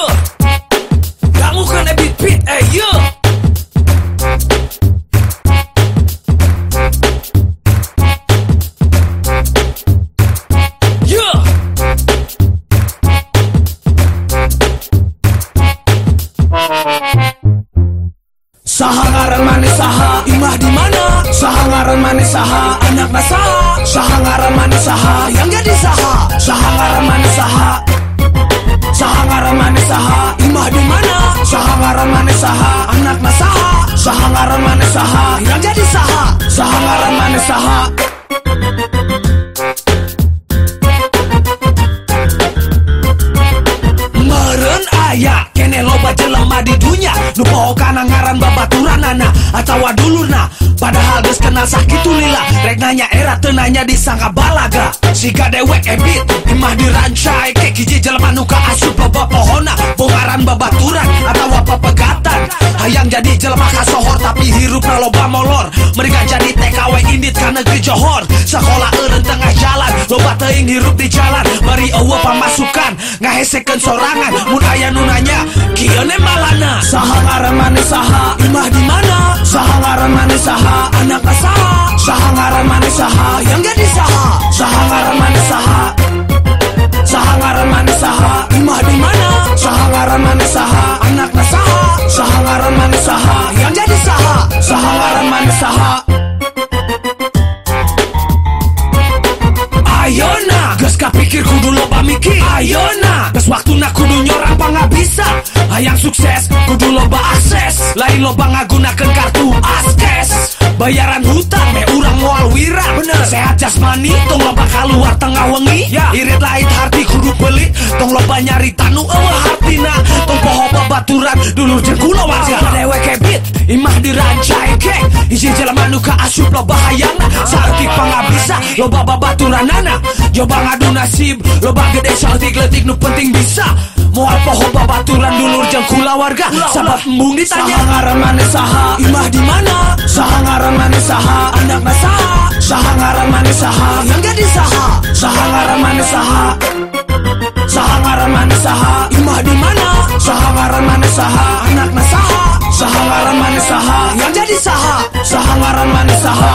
Kamu kan beat yo. Saha ngaran manis saha imah di mana? Saha ngaran manis saha anak nasaha? Saha ngaran manis saha yang jadi saha? Saha ngaran manis saha? Saha ngaran manis saha imah di mana? Saha ngaran manis saha anak nasaha? Saha ngaran manis saha yang jadi saha? Saha ngaran manis saha? Meren aya kene loba jelema di dunya nu poho kana ngaran babaturanana atawa dulurna padahal geus kenal sakitu lila rek nanya era teu nanya disangka balaga siga dewek ebit imah dirancai ke hiji jelema nu kaasup loba pohona bongaran babaturan atawa papegatan hayang jadi jelema kasohor tapi hirupna loba molor mereka jadi TKW indit ka negeri Johor sekolah eureun tengah jalan loba teuing hirup di jalan bari eueuh pamasukan ngahesekeun sorangan mun aya nu nanya kieu ne malana saha ngaran manis saha imah di mana saha ngaran manis saha anak saha saha ngaran manis saha yang jadi saha saha ngaran manis saha saha ngaran manis saha imah di mana saha ngaran manis saha anak saha saha ngaran manis saha yang jadi saha saha ngaran manis saha Ayona geus kapikir kudu loba mikir Ayona geus waktuna kudu nyorang pangabisa hayang sukses kudu loba akses lain loba ngagunakeun kartu askes bayaran hutang me urang moal wira bener sehat jasmani tong loba kaluar tengah wengi irit lait harti kudu beuli tong loba nyari tanu eueuh hartina tong poho babaturan dulur jeung kulawarga dewek kebit imah dirancai ke hiji jelema nu kaasup loba hayangna saeutik pangabisa loba babaturanana coba ngadu nasib loba gede saltik-letik nu penting bisa moal poho babaturan dulur jeung kulawarga sabab embung ditanya saha ngaran manis saha imah di mana saha ngaran manis saha anak saha saha ngaran manis saha yang jadi saha saha ngaran manis saha saha ngaran manis saha imah di mana saha ngaran manis saha anak saha saha ngaran manis saha yang jadi saha saha ngaran manis saha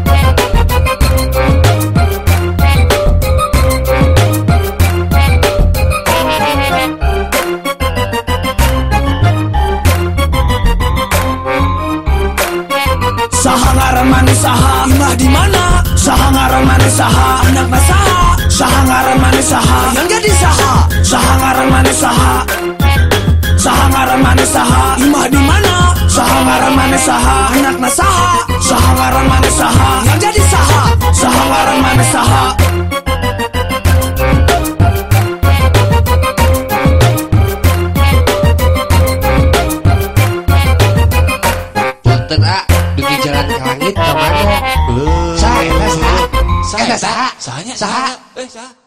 saha ngaran manis saha imah di mana saha ngaran manis saha anak saha saha ngaran manis saha yang jadi saha saha ngaran manis saha saha ngaran manis saha imah di mana saha ngaran manis saha anak saha saha ngaran manis saha yang jadi saha saha ngaran manis saha punten dugi jalan ke langit ke mana? Saha? Sahanya? Saha?